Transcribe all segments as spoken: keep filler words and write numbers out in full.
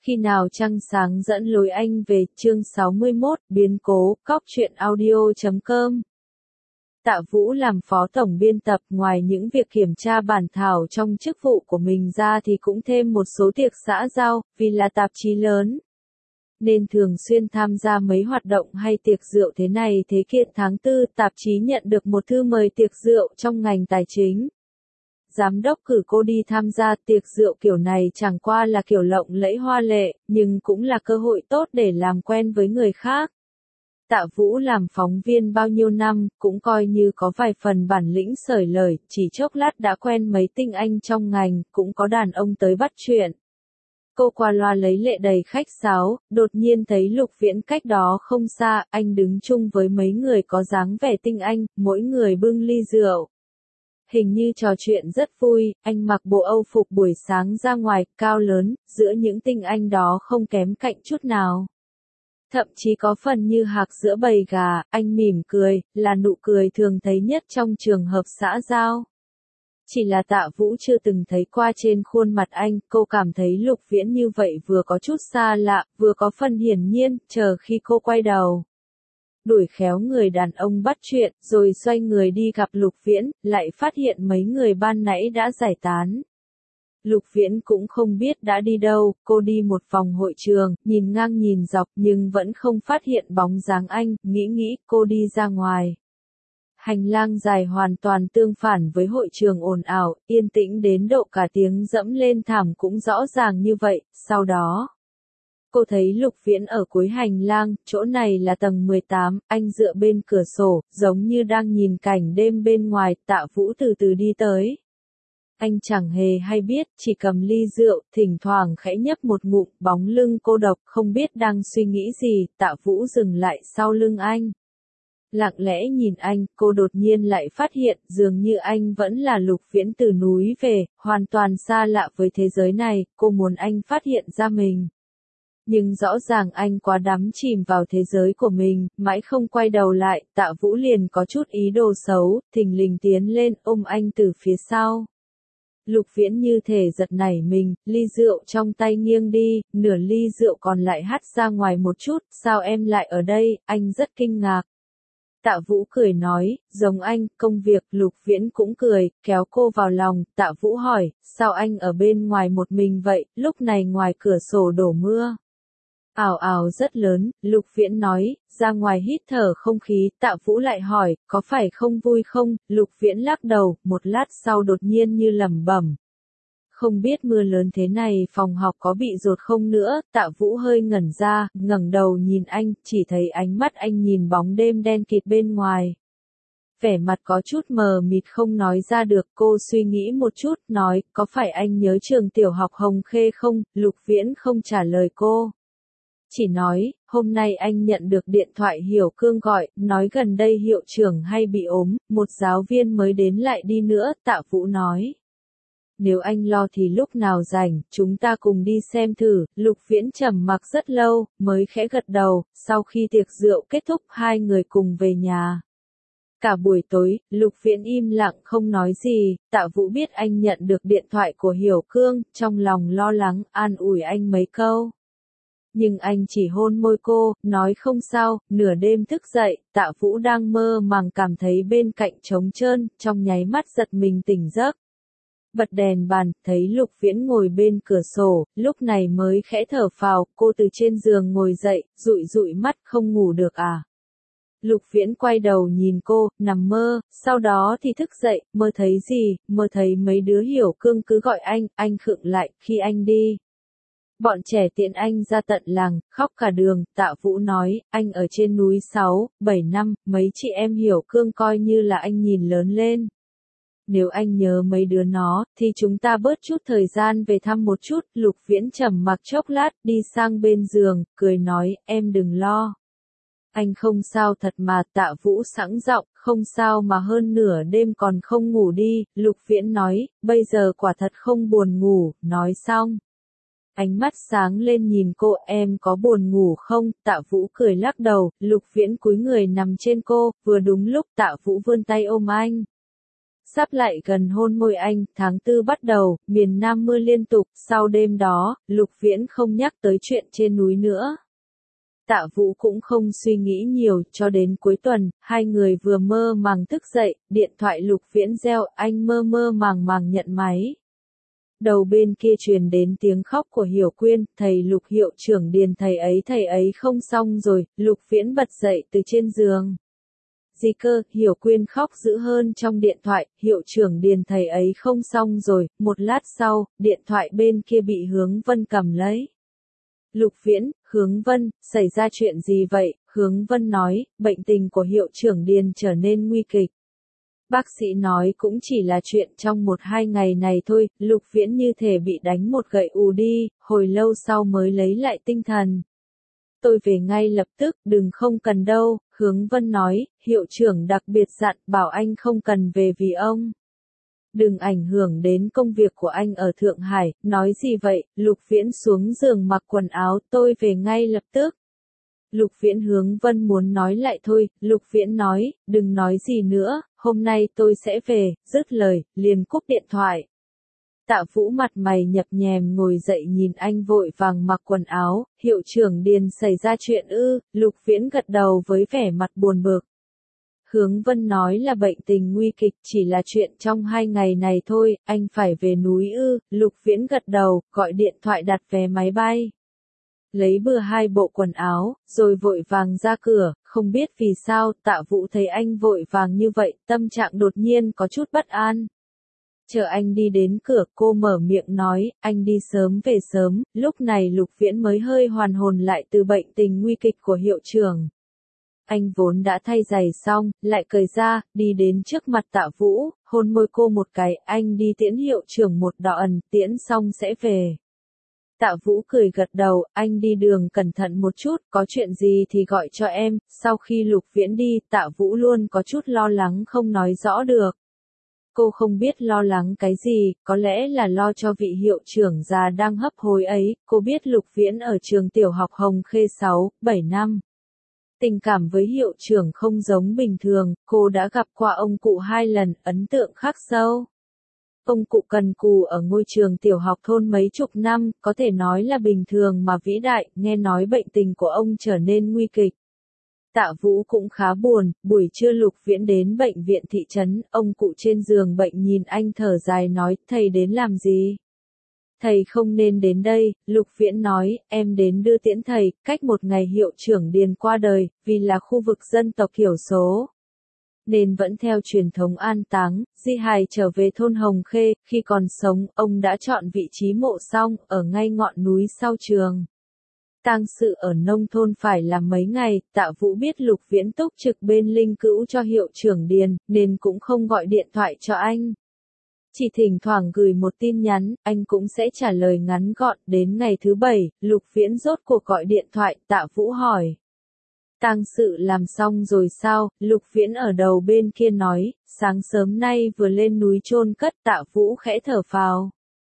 Khi nào trăng sáng dẫn lối anh về, chương sáu mươi mốt, biến cố, cóc truyện audio chấm com. Tạ Vũ làm phó tổng biên tập, ngoài những việc kiểm tra bản thảo trong chức vụ của mình ra thì cũng thêm một số tiệc xã giao, vì là tạp chí lớn. Nên thường xuyên tham gia mấy hoạt động hay tiệc rượu thế này thế kia. Tháng tư, tạp chí nhận được một thư mời tiệc rượu trong ngành tài chính. Giám đốc cử cô đi tham gia tiệc rượu kiểu này chẳng qua là kiểu lộng lẫy hoa lệ, nhưng cũng là cơ hội tốt để làm quen với người khác. Tạ Vũ làm phóng viên bao nhiêu năm, cũng coi như có vài phần bản lĩnh xởi lời, chỉ chốc lát đã quen mấy tinh anh trong ngành, cũng có đàn ông tới bắt chuyện. Cô qua loa lấy lệ đầy khách sáo, đột nhiên thấy Lục Viễn cách đó không xa, anh đứng chung với mấy người có dáng vẻ tinh anh, mỗi người bưng ly rượu. Hình như trò chuyện rất vui, anh mặc bộ Âu phục buổi sáng ra ngoài, cao lớn, giữa những tinh anh đó không kém cạnh chút nào. Thậm chí có phần như hạc giữa bầy gà, anh mỉm cười, là nụ cười thường thấy nhất trong trường hợp xã giao. Chỉ là Tạ Vũ chưa từng thấy qua trên khuôn mặt anh, cô cảm thấy Lục Viễn như vậy vừa có chút xa lạ, vừa có phần hiển nhiên, chờ khi cô quay đầu. Đuổi khéo người đàn ông bắt chuyện, rồi xoay người đi gặp Lục Viễn, lại phát hiện mấy người ban nãy đã giải tán. Lục Viễn cũng không biết đã đi đâu, cô đi một vòng hội trường, nhìn ngang nhìn dọc nhưng vẫn không phát hiện bóng dáng anh, nghĩ nghĩ, cô đi ra ngoài. Hành lang dài hoàn toàn tương phản với hội trường ồn ào, yên tĩnh đến độ cả tiếng dẫm lên thảm cũng rõ ràng như vậy, sau đó. Cô thấy Lục Viễn ở cuối hành lang, chỗ này là tầng mười tám, anh dựa bên cửa sổ, giống như đang nhìn cảnh đêm bên ngoài. Tạ Vũ từ từ đi tới. Anh chẳng hề hay biết, chỉ cầm ly rượu, thỉnh thoảng khẽ nhấp một ngụm, bóng lưng cô độc, không biết đang suy nghĩ gì. Tạ Vũ dừng lại sau lưng anh. Lặng lẽ nhìn anh, cô đột nhiên lại phát hiện, dường như anh vẫn là Lục Viễn từ núi về, hoàn toàn xa lạ với thế giới này, cô muốn anh phát hiện ra mình. Nhưng rõ ràng anh quá đắm chìm vào thế giới của mình, mãi không quay đầu lại. Tạ Vũ liền có chút ý đồ xấu, thình lình tiến lên ôm anh từ phía sau. Lục Viễn như thể giật nảy mình, ly rượu trong tay nghiêng đi, nửa ly rượu còn lại hắt ra ngoài một chút, sao em lại ở đây, anh rất kinh ngạc. Tạ Vũ cười nói, giống anh, công việc. Lục Viễn cũng cười, kéo cô vào lòng. Tạ Vũ hỏi, sao anh ở bên ngoài một mình vậy, lúc này ngoài cửa sổ đổ mưa. Ảo ảo rất lớn, Lục Viễn nói, ra ngoài hít thở không khí. Tạ Vũ lại hỏi, có phải không vui không? Lục Viễn lắc đầu, một lát sau đột nhiên như lẩm bẩm. Không biết mưa lớn thế này phòng học có bị dột không nữa. Tạ Vũ hơi ngẩn ra, ngẩng đầu nhìn anh, chỉ thấy ánh mắt anh nhìn bóng đêm đen kịt bên ngoài. Vẻ mặt có chút mờ mịt không nói ra được. Cô suy nghĩ một chút, nói, có phải anh nhớ trường tiểu học Hồng Khê không? Lục Viễn không trả lời cô. Chỉ nói, hôm nay anh nhận được điện thoại Hiểu Cương gọi, nói gần đây hiệu trưởng hay bị ốm, một giáo viên mới đến lại đi nữa. Tạ Vũ nói. Nếu anh lo thì lúc nào rảnh, chúng ta cùng đi xem thử. Lục Viễn trầm mặc rất lâu, mới khẽ gật đầu. Sau khi tiệc rượu kết thúc, hai người cùng về nhà. Cả buổi tối, Lục Viễn im lặng không nói gì. Tạ Vũ biết anh nhận được điện thoại của Hiểu Cương, trong lòng lo lắng, an ủi anh mấy câu. Nhưng anh chỉ hôn môi cô, nói không sao. Nửa đêm thức dậy, Tạ Vũ đang mơ màng cảm thấy bên cạnh trống trơn, trong nháy mắt giật mình tỉnh giấc. Bật đèn bàn, thấy Lục Viễn ngồi bên cửa sổ, lúc này mới khẽ thở phào. Cô từ trên giường ngồi dậy, dụi dụi mắt, không ngủ được à? Lục Viễn quay đầu nhìn cô, nằm mơ, sau đó thì thức dậy, mơ thấy gì? Mơ thấy mấy đứa Hiểu Cương cứ gọi anh, anh khựng lại, khi anh đi. Bọn trẻ tiễn anh ra tận làng, khóc cả đường. Tạ Vũ nói, anh ở trên núi sáu, bảy năm, mấy chị em Hiểu Cương coi như là anh nhìn lớn lên. Nếu anh nhớ mấy đứa nó, thì chúng ta bớt chút thời gian về thăm một chút. Lục Viễn trầm mặc chốc lát, đi sang bên giường, cười nói, em đừng lo. Anh không sao thật mà. Tạ Vũ sẵn giọng, không sao mà hơn nửa đêm còn không ngủ đi. Lục Viễn nói, bây giờ quả thật không buồn ngủ. Nói xong. Ánh mắt sáng lên nhìn cô, em có buồn ngủ không? Tạ Vũ cười lắc đầu. Lục Viễn cúi người nằm trên cô, vừa đúng lúc Tạ Vũ vươn tay ôm anh. sắp lại gần hôn môi anh, tháng tư bắt đầu, miền Nam mưa liên tục, sau đêm đó, Lục Viễn không nhắc tới chuyện trên núi nữa. Tạ Vũ cũng không suy nghĩ nhiều, cho đến cuối tuần, hai người vừa mơ màng thức dậy, điện thoại Lục Viễn reo, anh mơ mơ màng màng nhận máy. Đầu bên kia truyền đến tiếng khóc của Hiểu Quyên, thầy Lục hiệu trưởng Điền thầy ấy thầy ấy không xong rồi, Lục Viễn bật dậy từ trên giường. Gì cơ, Hiểu Quyên khóc dữ hơn trong điện thoại, hiệu trưởng Điền thầy ấy không xong rồi, một lát sau, điện thoại bên kia bị Hướng Vân cầm lấy. Lục Viễn, Hướng Vân, xảy ra chuyện gì vậy? Hướng Vân nói, bệnh tình của hiệu trưởng Điền trở nên nguy kịch. Bác sĩ nói cũng chỉ là chuyện trong một hai ngày này thôi, Lục Viễn như thể bị đánh một gậy ù đi, hồi lâu sau mới lấy lại tinh thần. Tôi về ngay lập tức, đừng không cần đâu, Hướng Vân nói, hiệu trưởng đặc biệt dặn, bảo anh không cần về vì ông. Đừng ảnh hưởng đến công việc của anh ở Thượng Hải, nói gì vậy, Lục Viễn xuống giường mặc quần áo, tôi về ngay lập tức. Lục Viễn Hướng Vân muốn nói lại thôi, Lục Viễn nói, đừng nói gì nữa, hôm nay tôi sẽ về, dứt lời, liền cúp điện thoại. Tạ Vũ mặt mày nhập nhèm ngồi dậy nhìn anh vội vàng mặc quần áo, hiệu trưởng Điền xảy ra chuyện ư, Lục Viễn gật đầu với vẻ mặt buồn bực. Hướng Vân nói là bệnh tình nguy kịch, chỉ là chuyện trong hai ngày này thôi, anh phải về núi ư, Lục Viễn gật đầu, gọi điện thoại đặt vé máy bay. Lấy bừa hai bộ quần áo, rồi vội vàng ra cửa, không biết vì sao, Tạ Vũ thấy anh vội vàng như vậy, tâm trạng đột nhiên có chút bất an. Chờ anh đi đến cửa, cô mở miệng nói, anh đi sớm về sớm, lúc này Lục Viễn mới hơi hoàn hồn lại từ bệnh tình nguy kịch của hiệu trưởng. Anh vốn đã thay giày xong, lại cởi ra, đi đến trước mặt Tạ Vũ, hôn môi cô một cái, anh đi tiễn hiệu trưởng một đoạn, tiễn xong sẽ về. Tạ Vũ cười gật đầu, anh đi đường cẩn thận một chút, có chuyện gì thì gọi cho em, sau khi Lục Viễn đi, Tạ Vũ luôn có chút lo lắng không nói rõ được. Cô không biết lo lắng cái gì, có lẽ là lo cho vị hiệu trưởng già đang hấp hối ấy, cô biết Lục Viễn ở trường tiểu học Hồng Khê sáu, bảy năm. Tình cảm với hiệu trưởng không giống bình thường, cô đã gặp qua ông cụ hai lần, ấn tượng khắc sâu. Ông cụ cần cù ở ngôi trường tiểu học thôn mấy chục năm, có thể nói là bình thường mà vĩ đại, nghe nói bệnh tình của ông trở nên nguy kịch. Tạ Vũ cũng khá buồn, buổi trưa Lục Viễn đến bệnh viện thị trấn, ông cụ trên giường bệnh nhìn anh thở dài nói, thầy đến làm gì? Thầy không nên đến đây, Lục Viễn nói, em đến đưa tiễn thầy, cách một ngày hiệu trưởng Điền qua đời, vì là khu vực dân tộc thiểu số. Nên vẫn theo truyền thống an táng, di hài trở về thôn Hồng Khê, khi còn sống, ông đã chọn vị trí mộ xong, ở ngay ngọn núi sau trường. Tang sự ở nông thôn phải là mấy ngày, Tạ Vũ biết Lục Viễn túc trực bên linh cữu cho hiệu trưởng Điền, nên cũng không gọi điện thoại cho anh. Chỉ thỉnh thoảng gửi một tin nhắn, anh cũng sẽ trả lời ngắn gọn, đến ngày thứ bảy, Lục Viễn rốt cuộc gọi điện thoại, Tạ Vũ hỏi. Tang sự làm xong rồi sao, Lục Viễn ở đầu bên kia nói, sáng sớm nay vừa lên núi chôn cất, Tạ Vũ khẽ thở phào.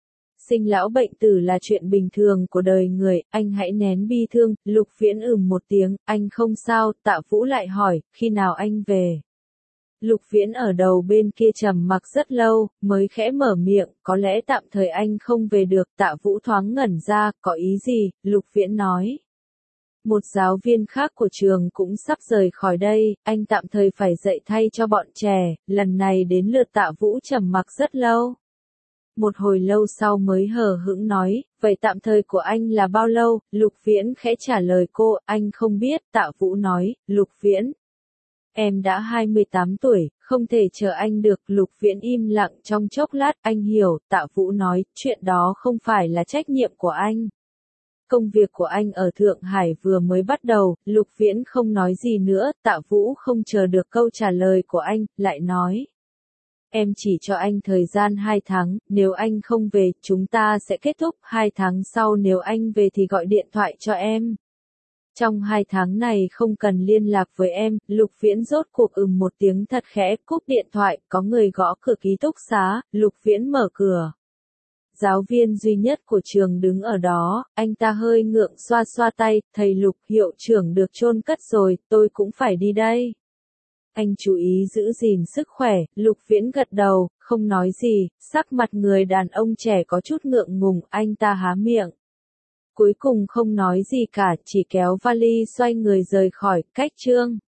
Sinh lão bệnh tử là chuyện bình thường của đời người, anh hãy nén bi thương, Lục Viễn ừm một tiếng, anh không sao, Tạ Vũ lại hỏi, khi nào anh về? Lục Viễn ở đầu bên kia trầm mặc rất lâu, mới khẽ mở miệng, có lẽ tạm thời anh không về được, Tạ Vũ thoáng ngẩn ra, có ý gì, Lục Viễn nói. Một giáo viên khác của trường cũng sắp rời khỏi đây, anh tạm thời phải dạy thay cho bọn trẻ, lần này đến lượt Tạ Vũ trầm mặc rất lâu. Một hồi lâu sau mới hờ hững nói, vậy tạm thời của anh là bao lâu, Lục Viễn khẽ trả lời cô, anh không biết, Tạ Vũ nói, Lục Viễn. Em đã hai mươi tám tuổi, không thể chờ anh được, Lục Viễn im lặng trong chốc lát, anh hiểu, Tạ Vũ nói, chuyện đó không phải là trách nhiệm của anh. Công việc của anh ở Thượng Hải vừa mới bắt đầu, Lục Viễn không nói gì nữa, Tạ Vũ không chờ được câu trả lời của anh, lại nói. Em chỉ cho anh thời gian hai tháng, nếu anh không về, chúng ta sẽ kết thúc, hai tháng sau nếu anh về thì gọi điện thoại cho em. Trong hai tháng này không cần liên lạc với em, Lục Viễn rốt cuộc ừm một tiếng thật khẽ, cúp điện thoại, có người gõ cửa ký túc xá, Lục Viễn mở cửa. Giáo viên duy nhất của trường đứng ở đó, anh ta hơi ngượng xoa xoa tay, thầy Lục, hiệu trưởng được chôn cất rồi, tôi cũng phải đi đây. anh chú ý giữ gìn sức khỏe, Lục Viễn gật đầu, không nói gì, sắc mặt người đàn ông trẻ có chút ngượng ngùng, anh ta há miệng. Cuối cùng không nói gì cả, chỉ kéo vali xoay người rời khỏi, cách Trương